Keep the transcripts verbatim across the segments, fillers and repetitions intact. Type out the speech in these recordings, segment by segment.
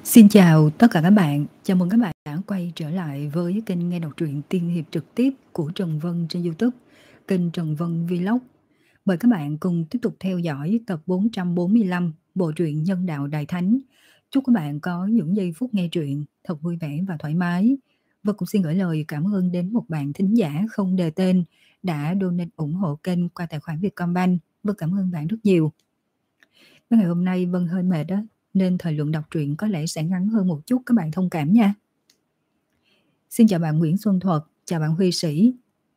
Xin chào tất cả các bạn, chào mừng các bạn đã quay trở lại với kênh nghe đọc truyện tiên hiệp trực tiếp của Trần Vân trên YouTube, kênh Trần Vân Vlog. Mời các bạn cùng tiếp tục theo dõi tập bốn trăm bốn mươi lăm bộ truyện Nhân đạo Đại Thánh. Chúc các bạn có những giây phút nghe truyện thật vui vẻ và thoải mái. Và cũng xin gửi lời cảm ơn đến một bạn thính giả không đề tên đã donate ủng hộ kênh qua tài khoản Vietcombank. Vâng, cảm ơn bạn rất nhiều. Ngày hôm nay Vân hơi mệt đó, nên thời lượng đọc truyện có lẽ sẽ ngắn hơn một chút, các bạn thông cảm nha. Xin chào bạn Nguyễn Xuân Thuật, chào bạn Huy Sĩ.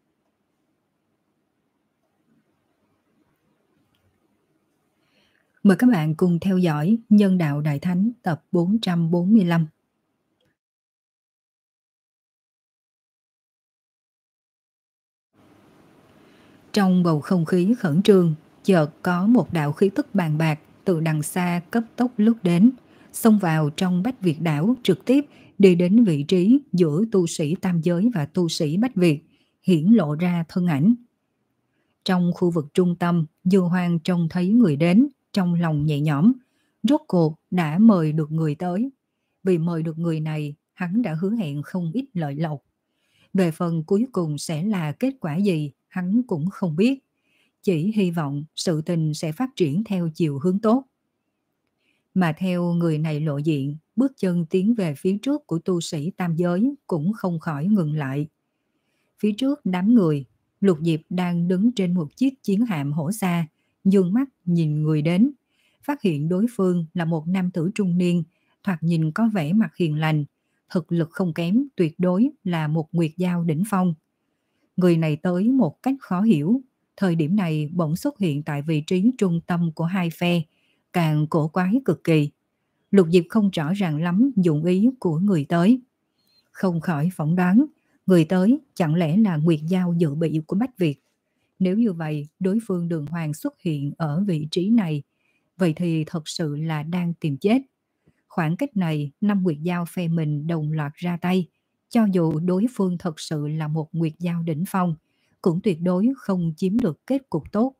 Mời các bạn cùng theo dõi Nhân đạo Đại Thánh tập bốn trăm bốn mươi lăm. Trong bầu không khí khẩn trương, chợt có một đạo khí tức bàn bạc từ đằng xa cấp tốc lướt đến, xông vào trong Bách Việt đảo, trực tiếp đi đến vị trí giữa tu sĩ Tam Giới và tu sĩ Bách Việt, hiển lộ ra thân ảnh. Trong khu vực trung tâm, Dư Hoang trông thấy người đến, trong lòng nhẹ nhõm, rốt cuộc đã mời được người tới. Vì mời được người này, hắn đã hứa hẹn không ít lợi lộc. Về phần cuối cùng sẽ là kết quả gì, hắn cũng không biết. Chỉ hy vọng sự tình sẽ phát triển theo chiều hướng tốt. Mà theo người này lộ diện, bước chân tiến về phía trước của tu sĩ Tam Giới cũng không khỏi ngừng lại. Phía trước đám người, Lục Diệp đang đứng trên một chiếc chiến hạm hổ xa, dương mắt nhìn người đến, phát hiện đối phương là một nam tử trung niên, thoạt nhìn có vẻ mặt hiền lành, thực lực không kém, tuyệt đối là một nguyệt giao đỉnh phong. Người này tới một cách khó hiểu, thời điểm này bỗng xuất hiện tại vị trí trung tâm của hai phe, càng cổ quái cực kỳ. Lục Diệp không rõ ràng lắm dụng ý của người tới. Không khỏi phỏng đoán, người tới chẳng lẽ là nguyệt giao dự bị của Bách Việt. Nếu như vậy, đối phương Đường Hoàng xuất hiện ở vị trí này, vậy thì thật sự là đang tìm chết. Khoảng cách này, năm nguyệt giao phe mình đồng loạt ra tay, cho dù đối phương thật sự là một nguyệt giao đỉnh phong, cũng tuyệt đối không chiếm được kết cục tốt.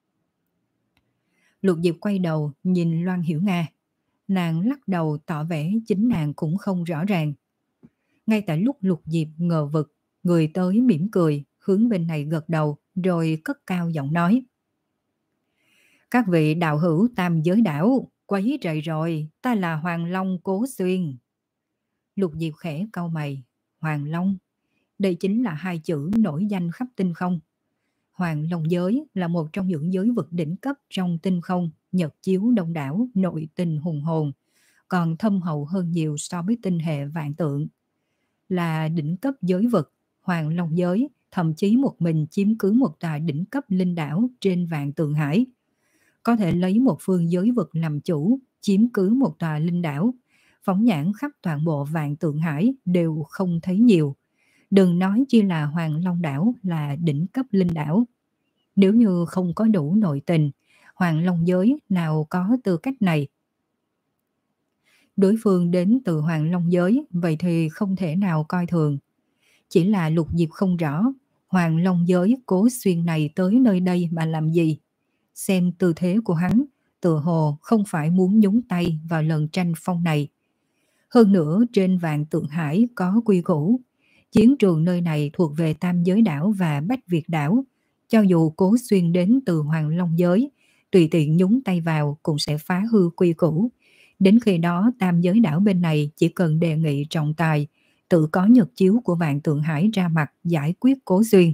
Lục Diệp quay đầu nhìn Loan Hiểu Nga, nàng lắc đầu tỏ vẻ chính nàng cũng không rõ ràng. Ngay tại lúc Lục Diệp ngờ vực, người tới mỉm cười, hướng bên này gật đầu, rồi cất cao giọng nói. Các vị đạo hữu Tam Giới đảo, quấy rầy rồi, ta là Hoàng Long Cố Xuyên. Lục Diệp khẽ cau mày, Hoàng Long, đây chính là hai chữ nổi danh khắp tinh không. Hoàng Long giới là một trong những giới vực đỉnh cấp trong tinh không, nhật chiếu đông đảo, nội tình hùng hồn, còn thâm hậu hơn nhiều so với tinh hệ vạn tượng. Là đỉnh cấp giới vực, Hoàng Long giới thậm chí một mình chiếm cứ một tòa đỉnh cấp linh đảo trên vạn tượng hải. Có thể lấy một phương giới vực làm chủ, chiếm cứ một tòa linh đảo, phóng nhãn khắp toàn bộ vạn tượng hải đều không thấy nhiều. Đừng nói chi là Hoàng Long đảo là đỉnh cấp linh đảo. Nếu như không có đủ nội tình, Hoàng Long giới nào có tư cách này. Đối phương đến từ Hoàng Long giới, vậy thì không thể nào coi thường. Chỉ là Lục Diệp không rõ, Hoàng Long giới Cố Xuyên này tới nơi đây mà làm gì. Xem tư thế của hắn, tự hồ không phải muốn nhúng tay vào lần tranh phong này. Hơn nữa trên vạn tượng hải có quy củ, chiến trường nơi này thuộc về Tam Giới đảo và Bách Việt đảo. Cho dù Cố Xuyên đến từ Hoàng Long giới, tùy tiện nhúng tay vào cũng sẽ phá hư quy củ. Đến khi đó Tam Giới đảo bên này chỉ cần đề nghị trọng tài, tự có nhật chiếu của vạn tượng hải ra mặt giải quyết Cố Xuyên.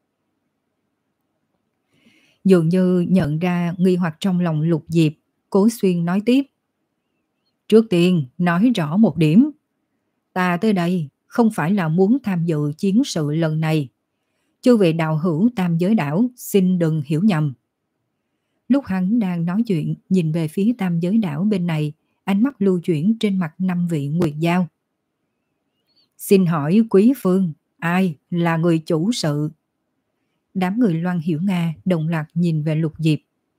Dường như nhận ra nghi hoặc trong lòng Lục Diệp, Cố Xuyên nói tiếp. Trước tiên nói rõ một điểm. Ta tới đây không phải là muốn tham dự chiến sự lần này. Chư vị đạo hữu Tam Giới đảo xin đừng hiểu nhầm. Lúc hắn đang nói chuyện, nhìn về phía Tam Giới đảo bên này, ánh mắt lưu chuyển trên mặt năm vị nguyệt giao. Xin hỏi quý phương, ai là người chủ sự? Đám người Loan Hiểu Nga đồng loạt nhìn về Lục Diệp.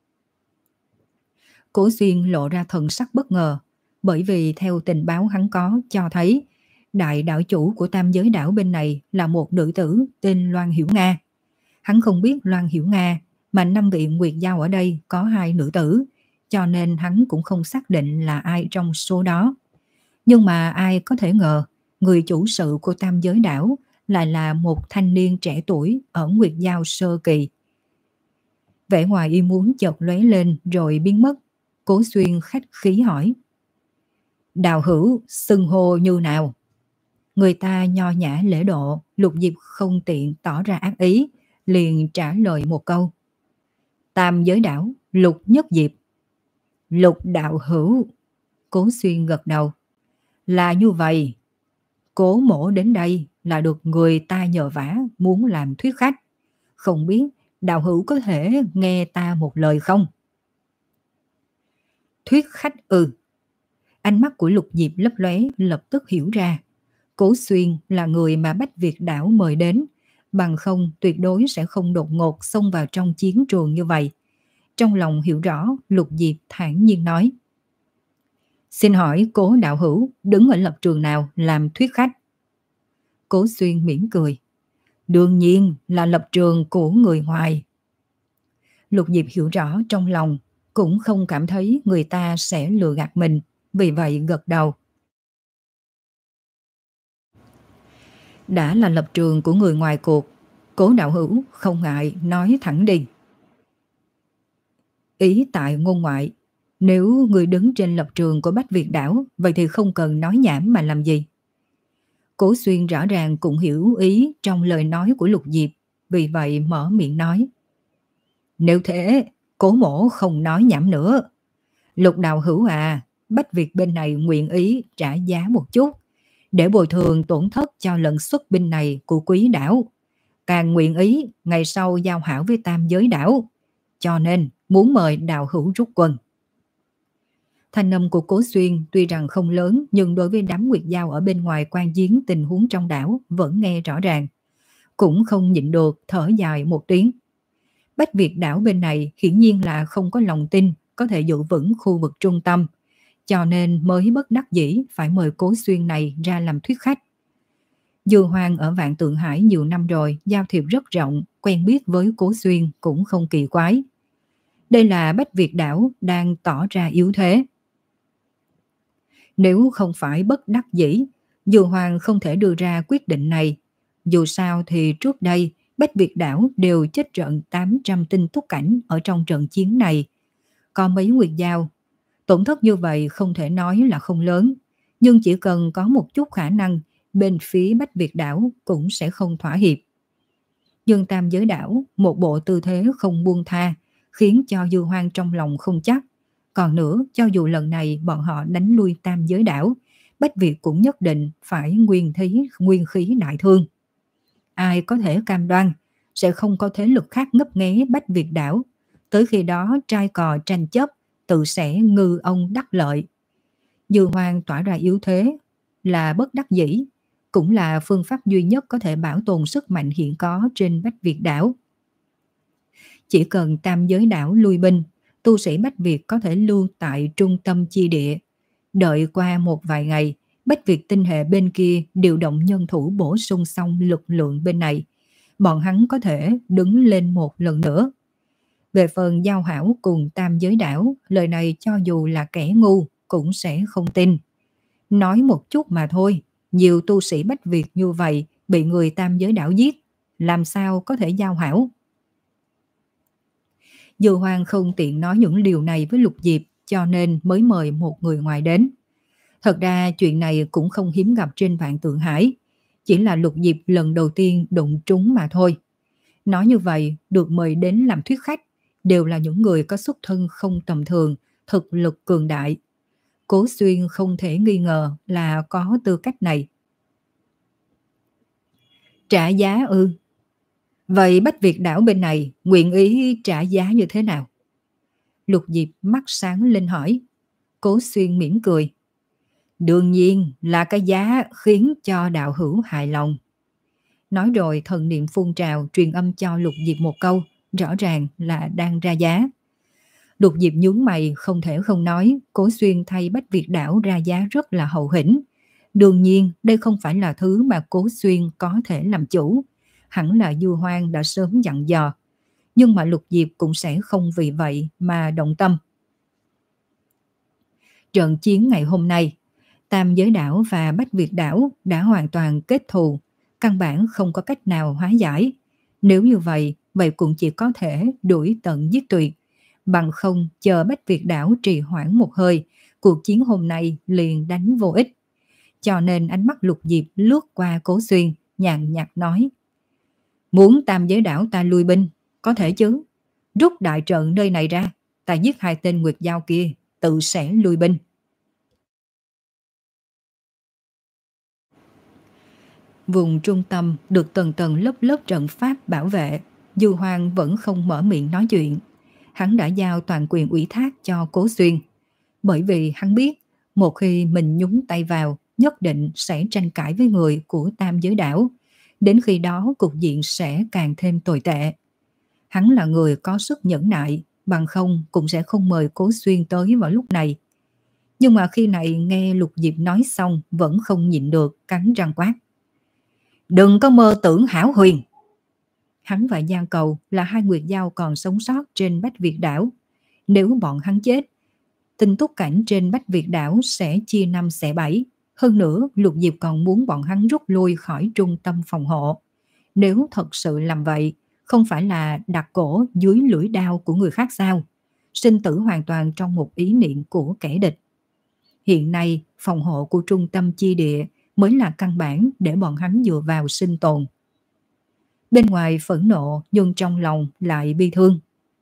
Cố Xuyên lộ ra thần sắc bất ngờ, bởi vì theo tình báo hắn có cho thấy, đại đảo chủ của Tam Giới đảo bên này là một nữ tử tên Loan Hiểu Nga. Hắn không biết Loan Hiểu Nga, mà năm vị nguyệt giao ở đây có hai nữ tử, cho nên hắn cũng không xác định là ai trong số đó. Nhưng mà ai có thể ngờ, người chủ sự của Tam Giới Đảo lại là một thanh niên trẻ tuổi ở Nguyệt Giao sơ kỳ. Vẻ ngoài y muốn chợt lóe lên rồi biến mất. Cố Xuyên khách khí hỏi: Đào hữu xưng hô như nào? Người ta nho nhã lễ độ, Lục Diệp không tiện tỏ ra ác ý, liền trả lời một câu: Tam Giới Đảo, Lục Nhất Diệp. Lục đạo hữu. Cố Xuyên gật đầu. Là như vậy. Cố mổ đến đây là được người ta nhờ vả muốn làm thuyết khách. Không biết đạo hữu có thể nghe ta một lời không? Thuyết khách ư? Ánh mắt của Lục Diệp lấp lóe, lập tức hiểu ra. Cố Xuyên là người mà Bách Việt Đảo mời đến, bằng không tuyệt đối sẽ không đột ngột xông vào trong chiến trường như vậy. Trong lòng hiểu rõ, Lục Diệp thản nhiên nói: Xin hỏi Cố đạo hữu đứng ở lập trường nào làm thuyết khách? Cố Xuyên mỉm cười: Đương nhiên là lập trường của người ngoài. Lục Diệp hiểu rõ trong lòng, cũng không cảm thấy người ta sẽ lừa gạt mình, vì vậy gật đầu. Đã là lập trường của người ngoài cuộc, Cố đạo hữu không ngại nói thẳng đi. Ý tại ngôn ngoại, nếu người đứng trên lập trường của Bách Việt Đảo, vậy thì không cần nói nhảm mà làm gì. Cố Xuyên rõ ràng cũng hiểu ý trong lời nói của Lục Diệp, vì vậy mở miệng nói: Nếu thế, Cố mổ không nói nhảm nữa. Lục đạo hữu à, Bách Việt bên này nguyện ý trả giá một chút, để bồi thường tổn thất cho lần xuất binh này của quý đảo. Càng nguyện ý ngày sau giao hảo với Tam Giới Đảo, cho nên muốn mời đạo hữu rút quân. Thanh âm của Cố Xuyên tuy rằng không lớn, nhưng đối với đám Nguyệt Giao ở bên ngoài quan chiến tình huống trong đảo vẫn nghe rõ ràng. Cũng không nhịn được thở dài một tiếng. Bách Việt Đảo bên này hiển nhiên là không có lòng tin có thể giữ vững khu vực trung tâm, cho nên mới bất đắc dĩ phải mời Cố Xuyên này ra làm thuyết khách. Dư Hoang ở Vạn Tượng Hải nhiều năm rồi, giao thiệp rất rộng, quen biết với Cố Xuyên cũng không kỳ quái. Đây là Bách Việt Đảo đang tỏ ra yếu thế. Nếu không phải bất đắc dĩ, Dư Hoang không thể đưa ra quyết định này. Dù sao thì trước đây, Bách Việt Đảo đều chết trận tám trăm tinh túc cảnh ở trong trận chiến này. Có mấy Nguyệt Giao, tổn thất như vậy không thể nói là không lớn, nhưng chỉ cần có một chút khả năng, bên phía Bách Việt Đảo cũng sẽ không thỏa hiệp. Nhưng Tam Giới Đảo, một bộ tư thế không buông tha, khiến cho Dư Hoang trong lòng không chắc. Còn nữa, cho dù lần này bọn họ đánh lui Tam Giới Đảo, Bách Việt cũng nhất định phải nguyên thí, nguyên khí đại thương. Ai có thể cam đoan sẽ không có thế lực khác ngấp nghé Bách Việt Đảo, tới khi đó trai cò tranh chấp, tự sẽ ngư ông đắc lợi. Dư Hoang tỏa ra yếu thế là bất đắc dĩ, cũng là phương pháp duy nhất có thể bảo tồn sức mạnh hiện có trên Bách Việt Đảo. Chỉ cần Tam Giới Đảo lui binh, tu sĩ Bách Việt có thể lưu tại trung tâm chi địa. Đợi qua một vài ngày, Bách Việt tinh hệ bên kia điều động nhân thủ bổ sung xong lực lượng bên này, bọn hắn có thể đứng lên một lần nữa. Về phần giao hảo cùng Tam Giới Đảo, lời này cho dù là kẻ ngu cũng sẽ không tin. Nói một chút mà thôi, nhiều tu sĩ Bách Việt như vậy bị người Tam Giới Đảo giết, làm sao có thể giao hảo? Dư Hoang không tiện nói những điều này với Lục Diệp, cho nên mới mời một người ngoài đến. Thật ra chuyện này cũng không hiếm gặp trên Vạn Tượng Hải, chỉ là Lục Diệp lần đầu tiên đụng trúng mà thôi. Nói như vậy, được mời đến làm thuyết khách đều là những người có xuất thân không tầm thường, thực lực cường đại. Cố Xuyên không thể nghi ngờ là có tư cách này. Trả giá ư? Vậy Bách Việt Đảo bên này nguyện ý trả giá như thế nào? Lục Diệp mắt sáng lên hỏi. Cố Xuyên mỉm cười. Đương nhiên là cái giá khiến cho đạo hữu hài lòng. Nói rồi thần niệm phun trào truyền âm cho Lục Diệp một câu, rõ ràng là đang ra giá. Lục Diệp nhướng mày không thể không nói, Cố Xuyên thay Bách Việt Đảo ra giá rất là hậu hĩnh. Đương nhiên đây không phải là thứ mà Cố Xuyên có thể làm chủ, hẳn là Dư Hoang đã sớm dặn dò. Nhưng mà Lục Diệp cũng sẽ không vì vậy mà động tâm. Trận chiến ngày hôm nay, Tam Giới Đảo và Bách Việt Đảo đã hoàn toàn kết thù, căn bản không có cách nào hóa giải. Nếu như vậy, vậy cũng chỉ có thể đuổi tận giết tuyệt. Bằng không chờ Bách Việt Đảo trì hoãn một hơi, cuộc chiến hôm nay liền đánh vô ích. Cho nên ánh mắt Lục Diệp lướt qua Cố Xuyên, nhàn nhạt nói: muốn Tam Giới Đảo ta lui binh, có thể chứ. Rút đại trận nơi này ra, ta giết hai tên Nguyệt Giao kia, tự sẽ lui binh. Vùng trung tâm được tầng tầng lớp lớp trận pháp bảo vệ, Dư Hoang vẫn không mở miệng nói chuyện. Hắn đã giao toàn quyền ủy thác cho Cố Xuyên, bởi vì hắn biết một khi mình nhúng tay vào, nhất định sẽ tranh cãi với người của Tam Giới Đảo. Đến khi đó cục diện sẽ càng thêm tồi tệ. Hắn là người có sức nhẫn nại, bằng không cũng sẽ không mời Cố Xuyên tới vào lúc này. Nhưng mà khi này nghe Lục Diệp nói xong vẫn không nhịn được, cắn răng quát: đừng có mơ tưởng hão huyền. Hắn và Giang Cầu là hai Nguyệt Giao còn sống sót trên Bách Việt Đảo. Nếu bọn hắn chết, Tinh Túc Cảnh trên Bách Việt Đảo sẽ chia năm xẻ bảy. Hơn nữa, Lục Diệp còn muốn bọn hắn rút lui khỏi trung tâm phòng hộ. Nếu thật sự làm vậy, không phải là đặt cổ dưới lưỡi đao của người khác sao? Sinh tử hoàn toàn trong một ý niệm của kẻ địch. Hiện nay, phòng hộ của trung tâm chi địa mới là căn bản để bọn hắn dựa vào sinh tồn. Bên ngoài phẫn nộ nhưng trong lòng lại bi thương.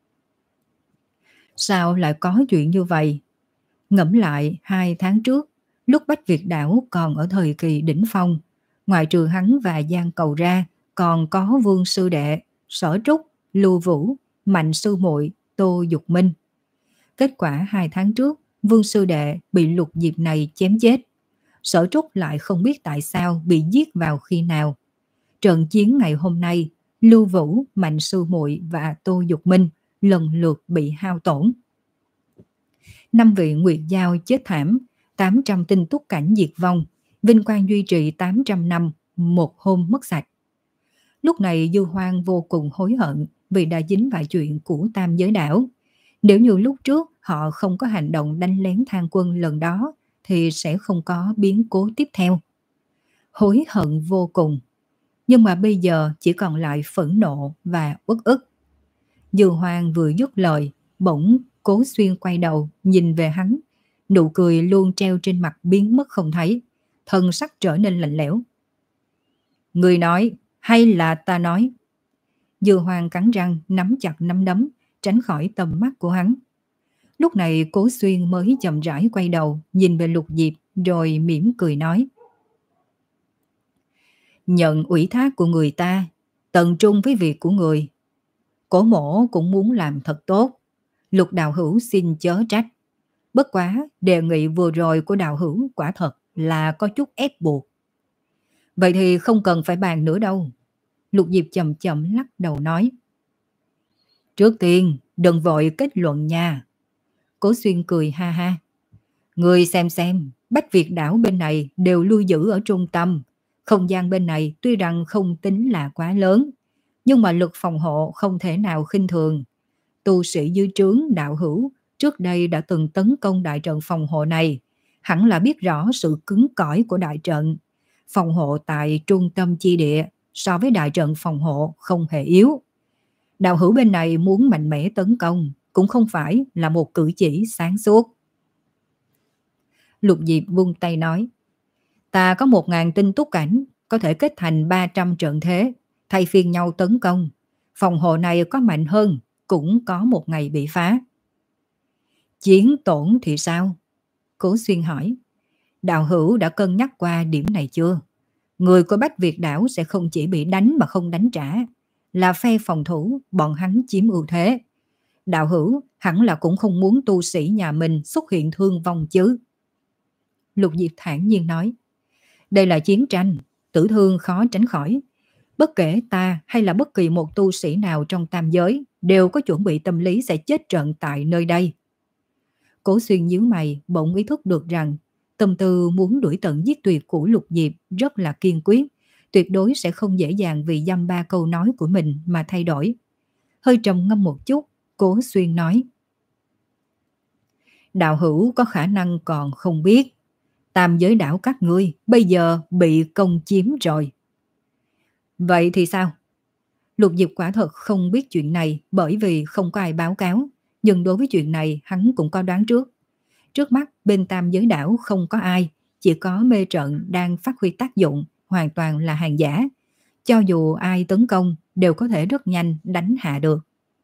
Sao lại có chuyện như vậy? Ngẫm lại hai tháng trước, lúc Bách Việt Đảo còn ở thời kỳ đỉnh phong, ngoài trừ hắn và Giang Cầu ra, còn có Vương Sư Đệ, Sở Trúc, Lưu Vũ, Mạnh Sư Muội, Tô Dục Minh. Kết quả hai tháng trước, Vương Sư Đệ bị Lục Diệp này chém chết. Sở Trúc lại không biết tại sao bị giết vào khi nào. Trận chiến ngày hôm nay, Lưu Vũ, Mạnh Sư Muội và Tô Dục Minh lần lượt bị hao tổn. Năm vị Nguyệt Giao chết thảm, tám trăm tinh túc cảnh diệt vong, vinh quang duy trì tám trăm năm, một hôm mất sạch. Lúc này Dư Hoang vô cùng hối hận vì đã dính vào chuyện của Tam Giới Đảo. Nếu như lúc trước họ không có hành động đánh lén Thang Quân lần đó, thì sẽ không có biến cố tiếp theo. Hối hận vô cùng. Nhưng mà bây giờ chỉ còn lại phẫn nộ và uất ức. Dư Hoang vừa dứt lời, bỗng Cố Xuyên quay đầu nhìn về hắn, nụ cười luôn treo trên mặt biến mất không thấy, thân sắc trở nên lạnh lẽo. Người nói hay là ta nói? Dư Hoang cắn răng nắm chặt nắm đấm, tránh khỏi tầm mắt của hắn. Lúc này Cố Xuyên mới chậm rãi quay đầu nhìn về Lục Diệp, rồi mỉm cười nói: nhận ủy thác của người ta, tận trung với việc của người. Cổ mổ cũng muốn làm thật tốt, Lục đạo hữu xin chớ trách. Bất quá đề nghị vừa rồi của đạo hữu quả thật là có chút ép buộc. Vậy thì không cần phải bàn nữa đâu. Lục Diệp chậm chậm lắc đầu nói: trước tiên đừng vội kết luận nha. Cố Xuyên cười ha ha: người xem xem, Bách Việt Đảo bên này đều lưu giữ ở trung tâm. Không gian bên này tuy rằng không tính là quá lớn, nhưng mà lực phòng hộ không thể nào khinh thường. Tu sĩ dưới trướng đạo hữu trước đây đã từng tấn công đại trận phòng hộ này, hẳn là biết rõ sự cứng cỏi của đại trận. Phòng hộ tại trung tâm chi địa so với đại trận phòng hộ không hề yếu. Đạo hữu bên này muốn mạnh mẽ tấn công cũng không phải là một cử chỉ sáng suốt. Lục Diệp vung tay nói: ta có một ngàn tinh túc cảnh, có thể kết thành ba trăm trận thế, thay phiên nhau tấn công. Phòng hộ này có mạnh hơn, cũng có một ngày bị phá. Chiến tổn thì sao? Cố Xuyên hỏi. Đạo hữu đã cân nhắc qua điểm này chưa? Người của Bách Việt Đảo sẽ không chỉ bị đánh mà không đánh trả. Là phe phòng thủ, bọn hắn chiếm ưu thế. Đạo hữu hẳn là cũng không muốn tu sĩ nhà mình xuất hiện thương vong chứ. Lục Diệp thản nhiên nói: đây là chiến tranh, tử thương khó tránh khỏi. Bất kể ta hay là bất kỳ một tu sĩ nào trong tam giới đều có chuẩn bị tâm lý sẽ chết trận tại nơi đây. Cố Xuyên nhíu mày, bỗng ý thức được rằng tâm tư muốn đuổi tận giết tuyệt của Lục Diệp rất là kiên quyết, tuyệt đối sẽ không dễ dàng vì dăm ba câu nói của mình mà thay đổi. Hơi trầm ngâm một chút, Cố Xuyên nói: đạo hữu có khả năng còn không biết. Tam giới đảo các ngươi bây giờ bị công chiếm rồi. Vậy thì sao? Lục Diệp quả thật không biết chuyện này bởi vì không có ai báo cáo, nhưng đối với chuyện này hắn cũng có đoán trước. Trước mắt bên tam giới đảo không có ai, chỉ có mê trận đang phát huy tác dụng, hoàn toàn là hàng giả. Cho dù ai tấn công đều có thể rất nhanh đánh hạ được.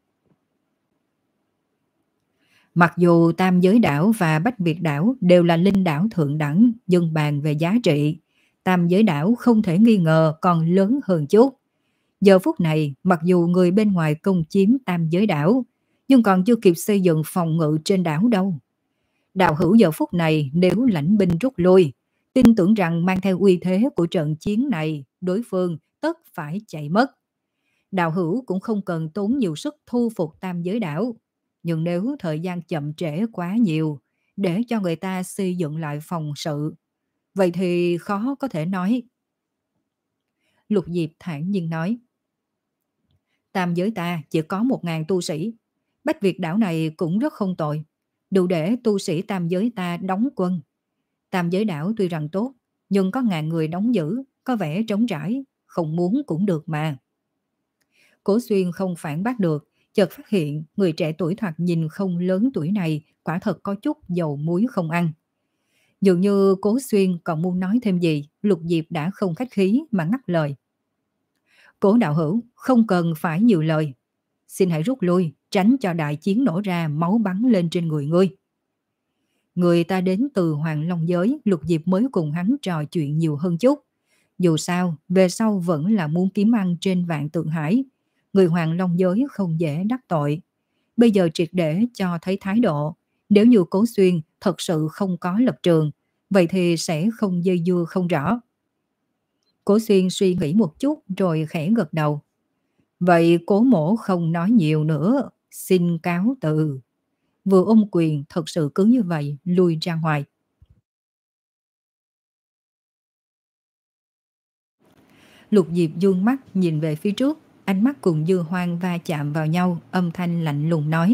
Mặc dù tam giới đảo và Bách Việt đảo đều là linh đảo thượng đẳng, nhưng bàn về giá trị, tam giới đảo không thể nghi ngờ còn lớn hơn chút. Giờ phút này, mặc dù người bên ngoài công chiếm tam giới đảo, nhưng còn chưa kịp xây dựng phòng ngự trên đảo đâu. Đạo hữu giờ phút này nếu lãnh binh rút lui, tin tưởng rằng mang theo uy thế của trận chiến này, đối phương tất phải chạy mất. Đạo hữu cũng không cần tốn nhiều sức thu phục tam giới đảo. Nhưng nếu thời gian chậm trễ quá nhiều, để cho người ta xây dựng lại phòng sự, vậy thì khó có thể nói. Lục Diệp thản nhiên nói. Tam giới ta chỉ có một ngàn tu sĩ. Bách Việt đảo này cũng rất không tồi. Đủ để tu sĩ tam giới ta đóng quân. Tam giới đảo tuy rằng tốt, nhưng có ngàn người đóng giữ, có vẻ trống trải, không muốn cũng được mà. Cố Xuyên không phản bác được, chợt phát hiện người trẻ tuổi thoạt nhìn không lớn tuổi này quả thật có chút dầu muối không ăn. Dường như Cố Xuyên còn muốn nói thêm gì, Lục Diệp đã không khách khí mà ngắt lời. Cố đạo hữu, không cần phải nhiều lời. Xin hãy rút lui, tránh cho đại chiến nổ ra máu bắn lên trên người ngươi. Người ta đến từ Hoàng Long giới, Lục Diệp mới cùng hắn trò chuyện nhiều hơn chút. Dù sao, về sau vẫn là muốn kiếm ăn trên Vạn Tượng Hải. Người Hoàng Long giới không dễ đắc tội. Bây giờ triệt để cho thấy thái độ. Nếu như Cố Xuyên thật sự không có lập trường, vậy thì sẽ không dây dưa không rõ. Cố Xuyên suy nghĩ một chút rồi khẽ gật đầu. Vậy Cố mỗ không nói nhiều nữa, xin cáo từ. Vừa ôm quyền thật sự cứ như vậy lui ra ngoài. Lục Diệp dương mắt nhìn về phía trước, ánh mắt cùng Dư Hoang va chạm vào nhau, âm thanh lạnh lùng nói.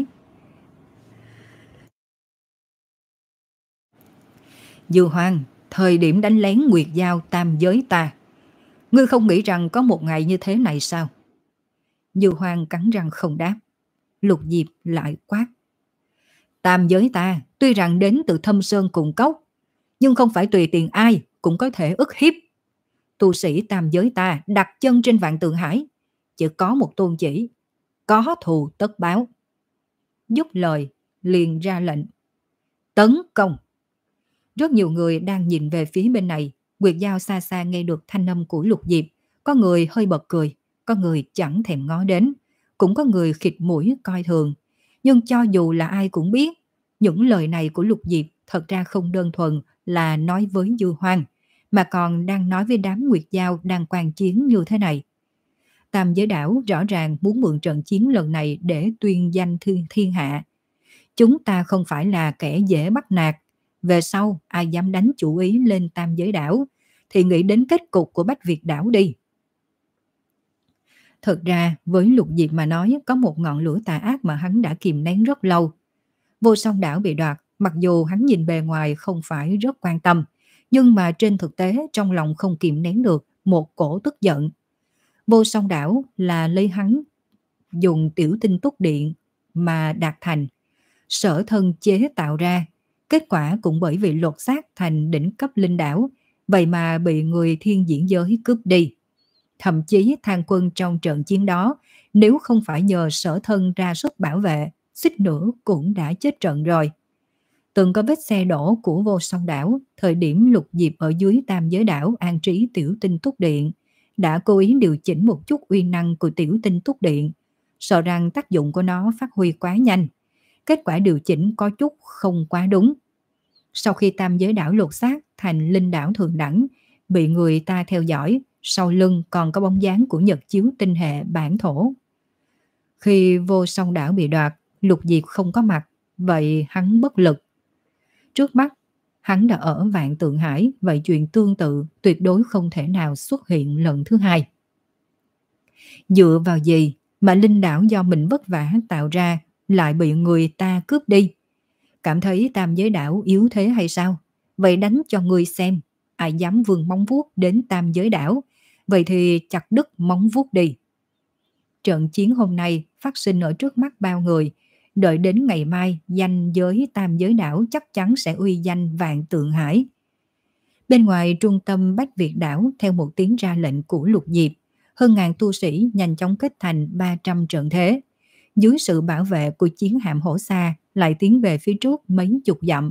Dư Hoang, thời điểm đánh lén Nguyệt Giao tam giới ta, ngươi không nghĩ rằng có một ngày như thế này sao? Dư Hoang cắn răng không đáp. Lục Diệp lại quát. Tam giới ta tuy rằng đến từ Thâm Sơn cùng cốc, nhưng không phải tùy tiện ai cũng có thể ức hiếp. Tu sĩ tam giới ta đặt chân trên Vạn Tượng Hải, chỉ có một tôn chỉ, có thù tất báo. Dứt lời, liền ra lệnh. Tấn công! Rất nhiều người đang nhìn về phía bên này. Nguyệt Giao xa xa nghe được thanh âm của Lục Diệp. Có người hơi bật cười, có người chẳng thèm ngó đến, cũng có người khịt mũi coi thường. Nhưng cho dù là ai cũng biết, những lời này của Lục Diệp thật ra không đơn thuần là nói với Dư Hoang, mà còn đang nói với đám Nguyệt Giao đang quan chiến như thế này. Tam giới đảo rõ ràng muốn mượn trận chiến lần này để tuyên danh thiên, thiên hạ. Chúng ta không phải là kẻ dễ bắt nạt. Về sau ai dám đánh chủ ý lên tam giới đảo thì nghĩ đến kết cục của Bách Việt đảo đi. Thật ra với Lục Diệp mà nói, có một ngọn lửa tà ác mà hắn đã kìm nén rất lâu. Vô Song đảo bị đoạt, mặc dù hắn nhìn bề ngoài không phải rất quan tâm, nhưng mà trên thực tế trong lòng không kìm nén được một cổ tức giận. Vô Song đảo là lấy hắn dùng tiểu tinh túc điện mà đạt thành, sở thân chế tạo ra. Kết quả cũng bởi vì lột xác thành đỉnh cấp linh đảo, vậy mà bị người thiên diễn giới cướp đi. Thậm chí Thang Quân trong trận chiến đó, nếu không phải nhờ sở thân ra sức bảo vệ, suýt nữa cũng đã chết trận rồi. Từng có vết xe đổ của Vô Song đảo, thời điểm Lục Diệp ở dưới tam giới đảo an trí tiểu tinh túc điện, đã cố ý điều chỉnh một chút uy năng của tiểu tinh túc điện, sợ rằng tác dụng của nó phát huy quá nhanh. Kết quả điều chỉnh có chút không quá đúng. Sau khi tam giới đảo lột xác thành linh đảo thượng đẳng, bị người ta theo dõi, sau lưng còn có bóng dáng của Nhật chiếu tinh hệ bản thổ. Khi Vô Song đảo bị đoạt, Lục Diệp không có mặt, vậy hắn bất lực. Trước mắt, hắn đã ở Vạn Tượng Hải, vậy chuyện tương tự tuyệt đối không thể nào xuất hiện lần thứ hai. Dựa vào gì mà linh đảo do mình vất vả tạo ra lại bị người ta cướp đi? Cảm thấy tam giới đảo yếu thế hay sao? vậy đánh cho ngươi xem, ai dám vươn móng vuốt đến Tam Giới Đảo, vậy thì chặt đứt móng vuốt đi. Trận chiến hôm nay phát sinh ở trước mắt bao người, đợi đến ngày mai danh giới Tam Giới Đảo chắc chắn sẽ uy danh vạn tượng hải. Bên ngoài trung tâm Bách Việt Đảo, theo một tiếng ra lệnh của Lục Diệp, hơn ngàn tu sĩ nhanh chóng kết thành ba trăm trận thế. Dưới sự bảo vệ của chiến hạm hổ xa lại tiến về phía trước mấy chục dặm.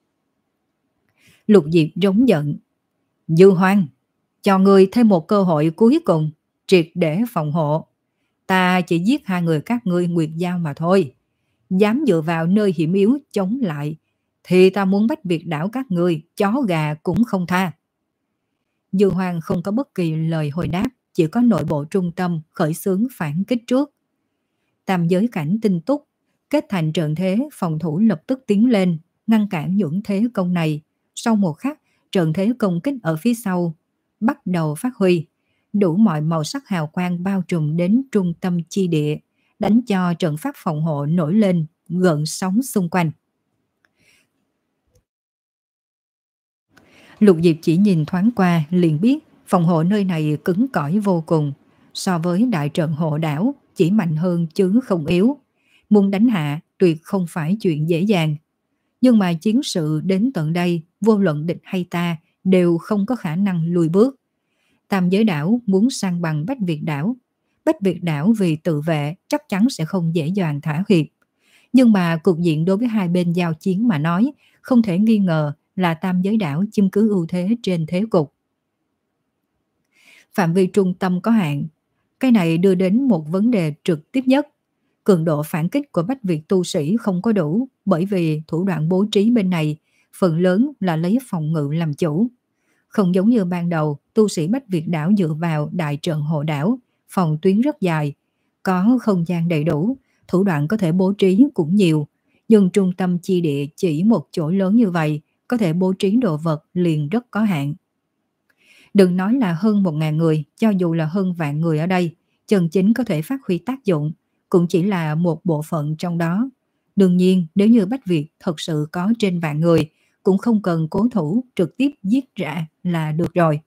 Lục Diệp rống giận: Dư Hoang, cho người thêm một cơ hội cuối cùng, triệt để phòng hộ. Ta chỉ giết hai người các ngươi Nguyệt Giao mà thôi. Dám dựa vào nơi hiểm yếu chống lại, thì ta muốn Bách Việt Đảo các ngươi chó gà cũng không tha. Dư Hoang không có bất kỳ lời hồi đáp, chỉ có nội bộ trung tâm khởi xướng phản kích trước. Tam giới cảnh tinh túc, kết thành trận thế, phòng thủ lập tức tiến lên, ngăn cản những thế công này. Sau một khắc, trận thế công kích ở phía sau bắt đầu phát huy, đủ mọi màu sắc hào quang bao trùm đến trung tâm chi địa, đánh cho trận pháp phòng hộ nổi lên gợn sóng xung quanh. Lục Diệp chỉ nhìn thoáng qua liền biết phòng hộ nơi này cứng cỏi vô cùng, so với đại trận hộ đảo chỉ mạnh hơn chứ không yếu. Muốn đánh hạ tuyệt không phải chuyện dễ dàng. Nhưng mà chiến sự đến tận đây, vô luận địch hay ta đều không có khả năng lùi bước. Tam Giới Đảo muốn sang bằng Bách Việt Đảo. Bách Việt Đảo vì tự vệ chắc chắn sẽ không dễ dàng thỏa hiệp. Nhưng mà cục diện đối với hai bên giao chiến mà nói, không thể nghi ngờ là Tam Giới Đảo chiếm cứ ưu thế trên thế cục. Phạm vi trung tâm có hạn, cái này đưa đến một vấn đề trực tiếp nhất. Cường độ phản kích của Bách Việt tu sĩ không có đủ, bởi vì thủ đoạn bố trí bên này phần lớn là lấy phòng ngự làm chủ. Không giống như ban đầu, tu sĩ Bách Việt Đảo dựa vào đại trận hộ đảo, phòng tuyến rất dài, có không gian đầy đủ, thủ đoạn có thể bố trí cũng nhiều, nhưng trung tâm chi địa chỉ một chỗ lớn như vậy, có thể bố trí đồ vật liền rất có hạn. Đừng nói là hơn một ngàn người, cho dù là hơn vạn người ở đây, chân chính có thể phát huy tác dụng, cũng chỉ là một bộ phận trong đó. Đương nhiên, nếu như Bách Việt thật sự có trên vạn người, cũng không cần cố thủ, trực tiếp giết ra là được rồi.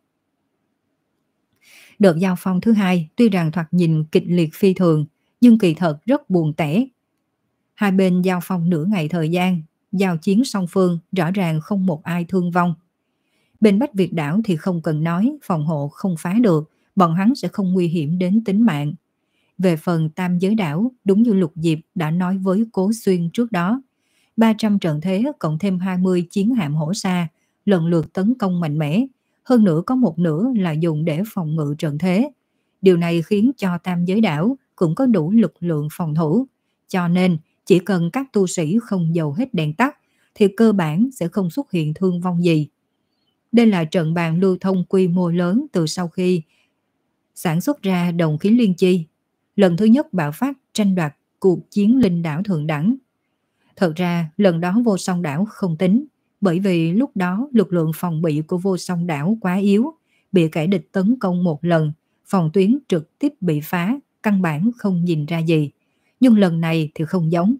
Đợt giao phong thứ hai tuy rằng thoạt nhìn kịch liệt phi thường, nhưng kỳ thật rất buồn tẻ. Hai bên giao phong nửa ngày thời gian, giao chiến song phương rõ ràng không một ai thương vong. Bên Bách Việt Đảo thì không cần nói, phòng hộ không phá được, bọn hắn sẽ không nguy hiểm đến tính mạng. Về phần Tam Giới Đảo, đúng như Lục Diệp đã nói với Cố Xuyên trước đó, ba trăm trận thế cộng thêm hai mươi chiến hạm hổ xa, lần lượt tấn công mạnh mẽ, hơn nữa có một nửa là dùng để phòng ngự trận thế. Điều này khiến cho Tam Giới Đảo cũng có đủ lực lượng phòng thủ, cho nên chỉ cần các tu sĩ không dầu hết đèn tắt thì cơ bản sẽ không xuất hiện thương vong gì. Đây là trận bàn lưu thông quy mô lớn từ sau khi sản xuất ra đồng khí liên chi, lần thứ nhất bạo phát tranh đoạt cuộc chiến linh đảo thượng đẳng. Thật ra lần đó Vô Song Đảo không tính, bởi vì lúc đó lực lượng phòng bị của Vô Song Đảo quá yếu, bị kẻ địch tấn công một lần, phòng tuyến trực tiếp bị phá, căn bản không nhìn ra gì. Nhưng lần này thì không giống.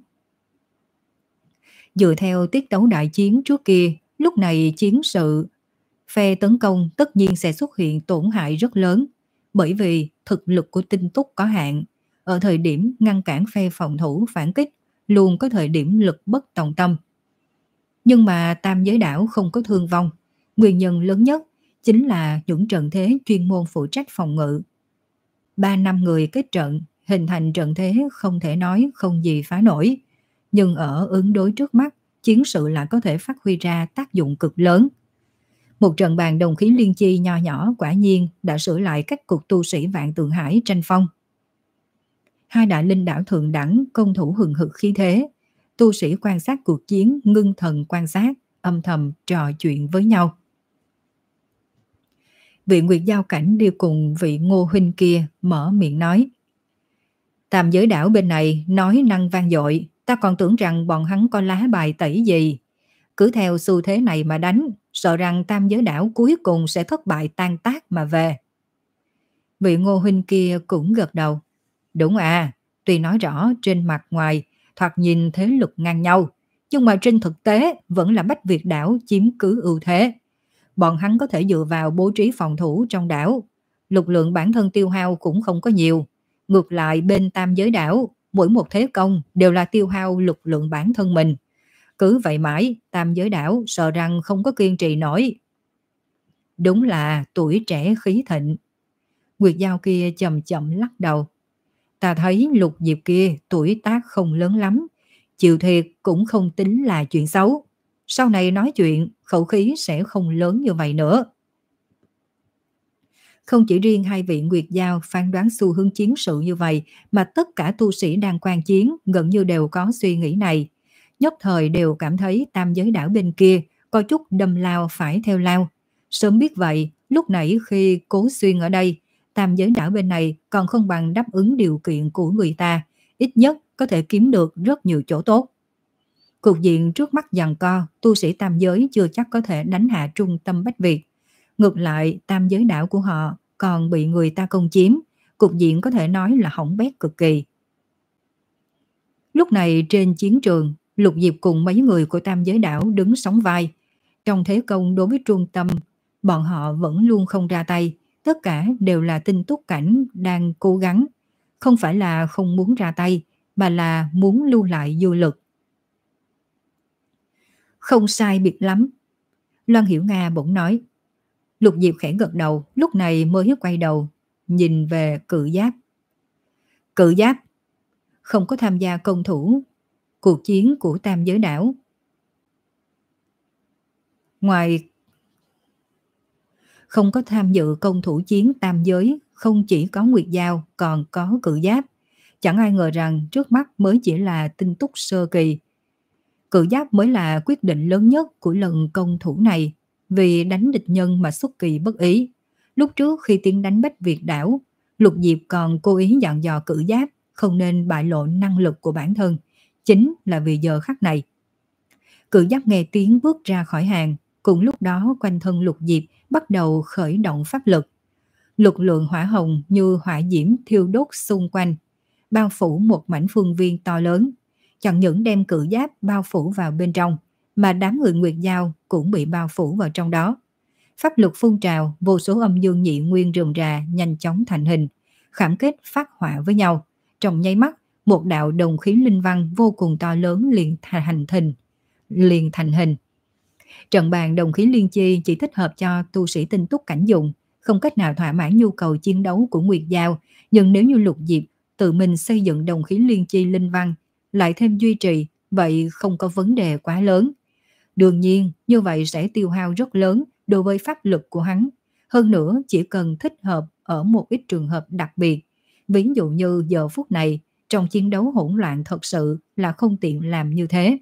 Dựa theo tiết tấu đại chiến trước kia, lúc này chiến sự phe tấn công tất nhiên sẽ xuất hiện tổn hại rất lớn, bởi vì thực lực của tinh túc có hạn. Ở thời điểm ngăn cản phe phòng thủ phản kích, luôn có thời điểm lực bất tòng tâm. Nhưng mà Tam Giới Đảo không có thương vong. Nguyên nhân lớn nhất chính là những trận thế chuyên môn phụ trách phòng ngự. Ba năm người kết trận, hình thành trận thế không thể nói không gì phá nổi. Nhưng ở ứng đối trước mắt, chiến sự lại có thể phát huy ra tác dụng cực lớn. Một trận bàn đồng khí liên chi nho nhỏ quả nhiên đã sửa lại các cuộc tu sĩ Vạn Tượng Hải tranh phong. Hai đại linh đảo thượng đẳng công thủ hừng hực khí thế, tu sĩ quan sát cuộc chiến ngưng thần quan sát, âm thầm trò chuyện với nhau. Vị Nguyệt Giao Cảnh đi cùng vị Ngô huynh kia mở miệng nói: Tam Giới Đảo bên này nói năng vang dội, ta còn tưởng rằng bọn hắn có lá bài tẩy gì. Cứ theo xu thế này mà đánh, sợ rằng Tam Giới Đảo cuối cùng sẽ thất bại tan tác mà về. Vị Ngô huynh kia cũng gật đầu. Đúng à, tuy nói rõ trên mặt ngoài thoạt nhìn thế lực ngang nhau, nhưng mà trên thực tế vẫn là Bách Việt đảo chiếm cứ ưu thế. Bọn hắn có thể dựa vào bố trí phòng thủ trong đảo. Lực lượng bản thân tiêu hao cũng không có nhiều. Ngược lại bên tam giới đảo, mỗi một thế công đều là tiêu hao lực lượng bản thân mình. Cứ vậy mãi, tam giới đảo sợ rằng không có kiên trì nổi. Đúng là tuổi trẻ khí thịnh. Nguyệt Giao kia chậm chậm lắc đầu. Ta thấy Lục Diệp kia tuổi tác không lớn lắm. Chịu thiệt cũng không tính là chuyện xấu. Sau này nói chuyện, khẩu khí sẽ không lớn như vậy nữa. Không chỉ riêng hai vị Nguyệt Giao phán đoán xu hướng chiến sự như vậy, mà tất cả tu sĩ đang quan chiến gần như đều có suy nghĩ này. Nhất thời đều cảm thấy tam giới đảo bên kia có chút đâm lao phải theo lao. Sớm biết vậy, lúc nãy khi Cố Xuyên ở đây, tam giới đảo bên này còn không bằng đáp ứng điều kiện của người ta, ít nhất có thể kiếm được rất nhiều chỗ tốt. Cục diện trước mắt giằng co, tu sĩ tam giới chưa chắc có thể đánh hạ trung tâm Bách Việt. Ngược lại, tam giới đảo của họ còn bị người ta công chiếm, cục diện có thể nói là hỏng bét cực kỳ. Lúc này trên chiến trường, Lục Diệp cùng mấy người của tam giới đảo đứng sóng vai. Trong thế công đối với trung tâm, bọn họ vẫn luôn không ra tay, tất cả đều là tinh túc cảnh đang cố gắng. Không phải là không muốn ra tay, mà là muốn lưu lại dư lực. Không sai biệt lắm. Loan Hiểu Nga bỗng nói. Lục Diệp khẽ gật đầu, lúc này mới quay đầu, nhìn về Cự Giáp. Cự Giáp không có tham gia công thủ cuộc chiến của tam giới đảo. Ngoài không có tham dự công thủ chiến tam giới, không chỉ có Nguyệt Giao, còn có Cự Giáp. Chẳng ai ngờ rằng trước mắt mới chỉ là tinh túc sơ kỳ. Cự Giáp mới là quyết định lớn nhất của lần công thủ này, vì đánh địch nhân mà xuất kỳ bất ý. Lúc trước khi tiến đánh Bách Việt đảo, Lục Diệp còn cố ý dặn dò Cự Giáp không nên bại lộ năng lực của bản thân, chính là vì giờ khắc này. Cự Giáp nghe tiếng bước ra khỏi hàng, cùng lúc đó quanh thân Lục Diệp bắt đầu khởi động pháp lực. Lực lượng hỏa hồng như hỏa diễm thiêu đốt xung quanh, bao phủ một mảnh phương viên to lớn, chẳng những đem Cự Giáp bao phủ vào bên trong, mà đám người Nguyệt Giao cũng bị bao phủ vào trong đó. Pháp lực phun trào, vô số âm dương nhị nguyên rườm rà nhanh chóng thành hình, khảm kết phát họa với nhau. Trong nháy mắt, một đạo đồng khí linh văn vô cùng to lớn liền thành hình. liền thành hình. Trận bàn đồng khí liên chi chỉ thích hợp cho tu sĩ tinh túc cảnh dùng, không cách nào thỏa mãn nhu cầu chiến đấu của Nguyệt Giao, nhưng nếu như Lục Diệp tự mình xây dựng đồng khí liên chi linh văn, lại thêm duy trì, vậy không có vấn đề quá lớn. Đương nhiên, như vậy sẽ tiêu hao rất lớn đối với pháp lực của hắn. Hơn nữa, chỉ cần thích hợp ở một ít trường hợp đặc biệt. Ví dụ như giờ phút này, trong chiến đấu hỗn loạn thật sự là không tiện làm như thế.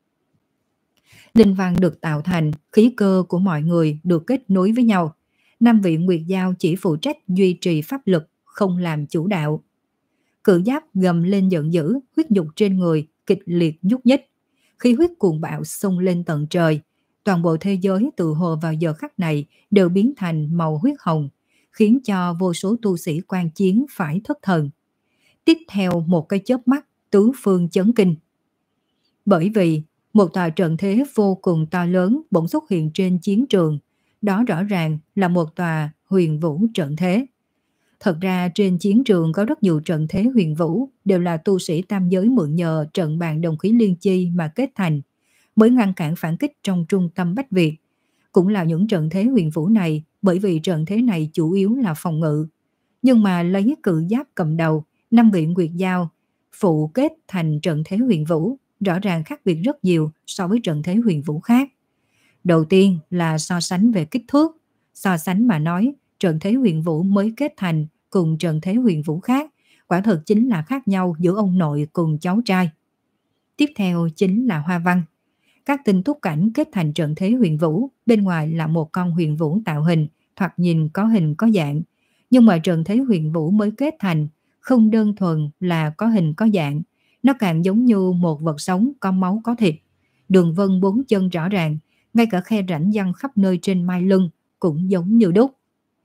Linh văn được tạo thành, khí cơ của mọi người được kết nối với nhau. Năm vị Nguyệt Giao chỉ phụ trách duy trì pháp lực, không làm chủ đạo. Cự Giáp gầm lên giận dữ, huyết dục trên người kịch liệt nhúc nhích. Khí huyết cuồng bạo xông lên tận trời. Toàn bộ thế giới tự hồ vào giờ khắc này đều biến thành màu huyết hồng, khiến cho vô số tu sĩ quan chiến phải thất thần. Tiếp theo một cái chớp mắt, tứ phương chấn kinh. Bởi vì một tòa trận thế vô cùng to lớn bỗng xuất hiện trên chiến trường. Đó rõ ràng là một tòa huyền vũ trận thế. Thật ra trên chiến trường có rất nhiều trận thế huyền vũ, đều là tu sĩ tam giới mượn nhờ trận bàn đồng khí liên chi mà kết thành, mới ngăn cản phản kích trong trung tâm Bách Việt. Cũng là những trận thế huyền vũ này, bởi vì trận thế này chủ yếu là phòng ngự. Nhưng mà lấy Cự Giáp cầm đầu, năm vị Nguyệt Giao phụ kết thành trận thế huyền vũ, rõ ràng khác biệt rất nhiều so với trận thế huyền vũ khác. Đầu tiên là so sánh về kích thước. So sánh mà nói, trận thế huyền vũ mới kết thành cùng trận thế huyền vũ khác, quả thực chính là khác nhau giữa ông nội cùng cháu trai. Tiếp theo chính là hoa văn. Các tinh túc cảnh kết thành trận thế huyền vũ, bên ngoài là một con huyền vũ tạo hình, thoạt nhìn có hình có dạng. Nhưng mà trận thế huyền vũ mới kết thành không đơn thuần là có hình có dạng, nó càng giống như một vật sống có máu có thịt. Đường vân bốn chân rõ ràng, ngay cả khe rãnh văng khắp nơi trên mai lưng cũng giống như đúc.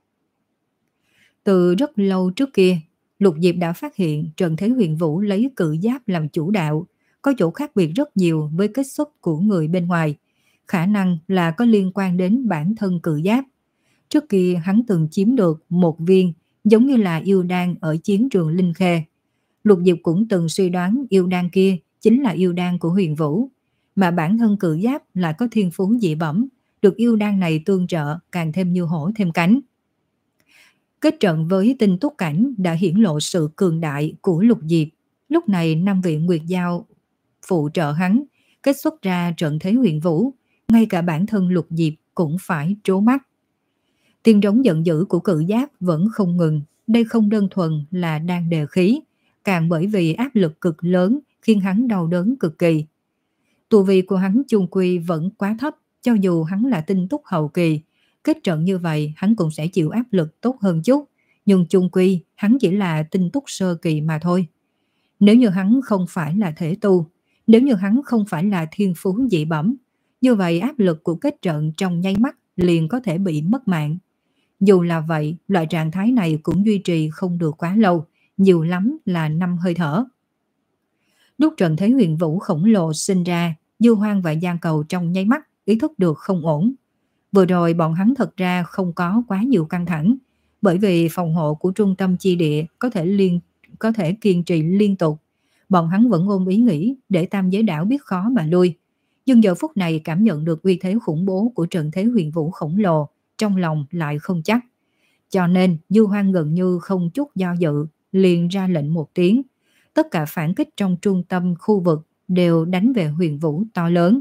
Từ rất lâu trước kia, Lục Diệp đã phát hiện trận thế huyền vũ lấy Cự Giáp làm chủ đạo, có chỗ khác biệt rất nhiều với kết xuất của người bên ngoài, khả năng là có liên quan đến bản thân Cự Giáp. Trước kia hắn từng chiếm được một viên giống như là yêu đan ở chiến trường Linh Khê. Lục Diệp cũng từng suy đoán yêu đan kia chính là yêu đan của Huyền Vũ, mà bản thân Cự Giáp lại có thiên phú dị bẩm, được yêu đan này tương trợ càng thêm như hổ thêm cánh. Kết trận với Tinh Túc Cảnh đã hiển lộ sự cường đại của Lục Diệp. Lúc này năm vị Nguyệt Giao phụ trợ hắn, kết xuất ra trận thế Huyền Vũ, ngay cả bản thân Lục Diệp cũng phải trố mắt. Tiếng rống giận dữ của Cự Giáp vẫn không ngừng, đây không đơn thuần là đang đề khí, càng bởi vì áp lực cực lớn khiến hắn đau đớn cực kỳ. Tu vi của hắn chung quy vẫn quá thấp, cho dù hắn là tinh túc hậu kỳ, kết trận như vậy hắn cũng sẽ chịu áp lực tốt hơn chút, nhưng chung quy hắn chỉ là tinh túc sơ kỳ mà thôi. Nếu như hắn không phải là thể tu, nếu như hắn không phải là thiên phú dị bẩm, như vậy áp lực của kết trận trong nháy mắt liền có thể bị mất mạng. Dù là vậy, loại trạng thái này cũng duy trì không được quá lâu, nhiều lắm là năm hơi thở. Lúc trận thế Huyền Vũ khổng lồ sinh ra, Dư Hoang và Giang Cầu trong nháy mắt ý thức được không ổn. Vừa rồi bọn hắn thật ra không có quá nhiều căng thẳng, bởi vì phòng hộ của trung tâm chi địa có thể liên có thể kiên trì liên tục. Bọn hắn vẫn ôm ý nghĩ để Tam Giới Đảo biết khó mà lui. Nhưng giờ phút này cảm nhận được uy thế khủng bố của trận thế Huyền Vũ khổng lồ, trong lòng lại không chắc. Cho nên Dư Hoang gần như không chút do dự, liền ra lệnh một tiếng. Tất cả phản kích trong trung tâm khu vực đều đánh về Huyền Vũ to lớn.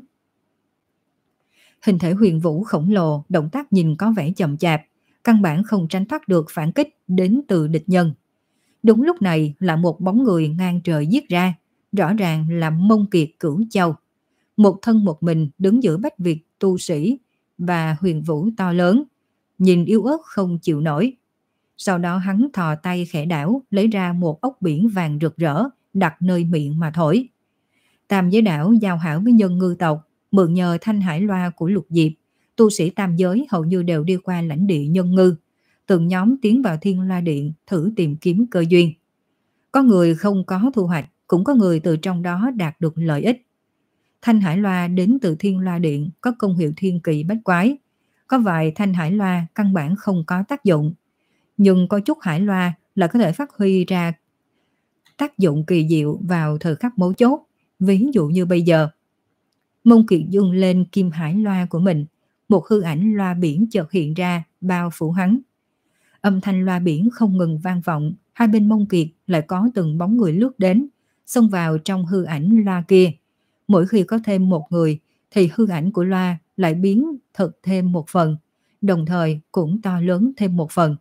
Hình thể Huyền Vũ khổng lồ, động tác nhìn có vẻ chậm chạp, căn bản không tránh thoát được phản kích đến từ địch nhân. Đúng lúc này là một bóng người ngang trời giết ra, rõ ràng là Mông Kiệt Cửu Châu. Một thân một mình đứng giữa bách Việt tu sĩ và Huyền Vũ to lớn, nhìn yếu ớt không chịu nổi. Sau đó hắn thò tay khẽ đảo, lấy ra một ốc biển vàng rực rỡ, đặt nơi miệng mà thổi. Tam Giới Đảo giao hảo với nhân ngư tộc, mượn nhờ thanh hải loa của Lục Diệp, tu sĩ tam giới hầu như đều đi qua lãnh địa nhân ngư, từng nhóm tiến vào Thiên Loa Điện thử tìm kiếm cơ duyên. Có người không có thu hoạch, cũng có người từ trong đó đạt được lợi ích. Thanh hải loa đến từ Thiên Loa Điện có công hiệu thiên kỳ bách quái, có vài thanh hải loa căn bản không có tác dụng, nhưng có chút hải loa là có thể phát huy ra tác dụng kỳ diệu vào thời khắc mấu chốt. Ví dụ như bây giờ, Mông Kiệt dương lên kim hải loa của mình, một hư ảnh loa biển chợt hiện ra bao phủ hắn. Âm thanh loa biển không ngừng vang vọng, hai bên Mông Kiệt lại có từng bóng người lướt đến, xông vào trong hư ảnh loa kia. Mỗi khi có thêm một người thì hư ảnh của loa lại biến thật thêm một phần, đồng thời cũng to lớn thêm một phần.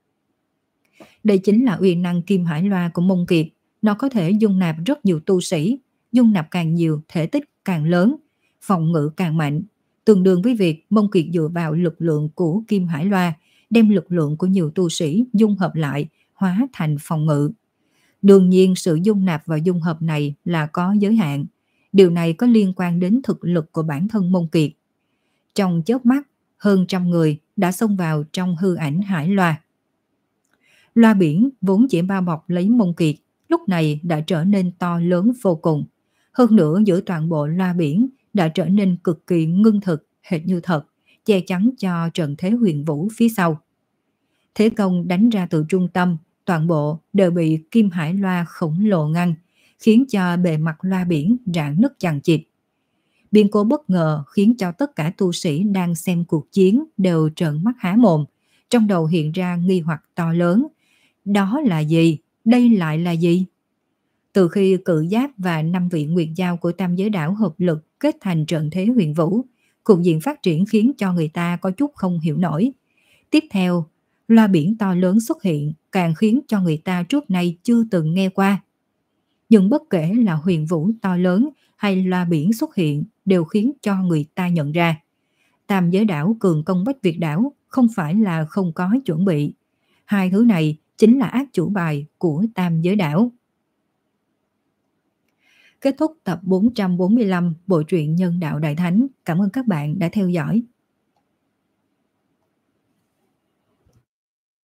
Đây chính là uy năng kim hải loa của Mông Kiệt, nó có thể dung nạp rất nhiều tu sĩ, dung nạp càng nhiều thể tích càng lớn, phòng ngự càng mạnh, tương đương với việc Mông Kiệt dựa vào lực lượng của kim hải loa, đem lực lượng của nhiều tu sĩ dung hợp lại, hóa thành phòng ngự. Đương nhiên sự dung nạp và dung hợp này là có giới hạn, điều này có liên quan đến thực lực của bản thân Mông Kiệt. Trong chớp mắt, hơn trăm người đã xông vào trong hư ảnh hải loa. Loa biển vốn chỉ bao bọc lấy Mông Kiệt, lúc này đã trở nên to lớn vô cùng. Hơn nữa giữa toàn bộ loa biển đã trở nên cực kỳ ngưng thực, hệt như thật, che chắn cho trận thế Huyền Vũ phía sau. Thế công đánh ra từ trung tâm, toàn bộ đều bị kim hải loa khổng lồ ngăn, khiến cho bề mặt loa biển rạn nứt chằng chịt. Biến cố bất ngờ khiến cho tất cả tu sĩ đang xem cuộc chiến đều trợn mắt há mồm, trong đầu hiện ra nghi hoặc to lớn. Đó là gì? Đây lại là gì? Từ khi Cự Giáp và năm vị Nguyệt Giao của Tam Giới Đảo hợp lực kết thành trận thế Huyền Vũ, cục diện phát triển khiến cho người ta có chút không hiểu nổi. Tiếp theo, loa biển to lớn xuất hiện càng khiến cho người ta trước nay chưa từng nghe qua. Nhưng bất kể là Huyền Vũ to lớn hay loa biển xuất hiện đều khiến cho người ta nhận ra. Tam Giới Đảo cường công Bách Việt Đảo không phải là không có chuẩn bị. Hai thứ này chính là ác chủ bài của Tam Giới Đảo. Kết thúc tập bốn trăm bốn mươi lăm bộ truyện Nhân Đạo Đại Thánh. Cảm ơn các bạn đã theo dõi.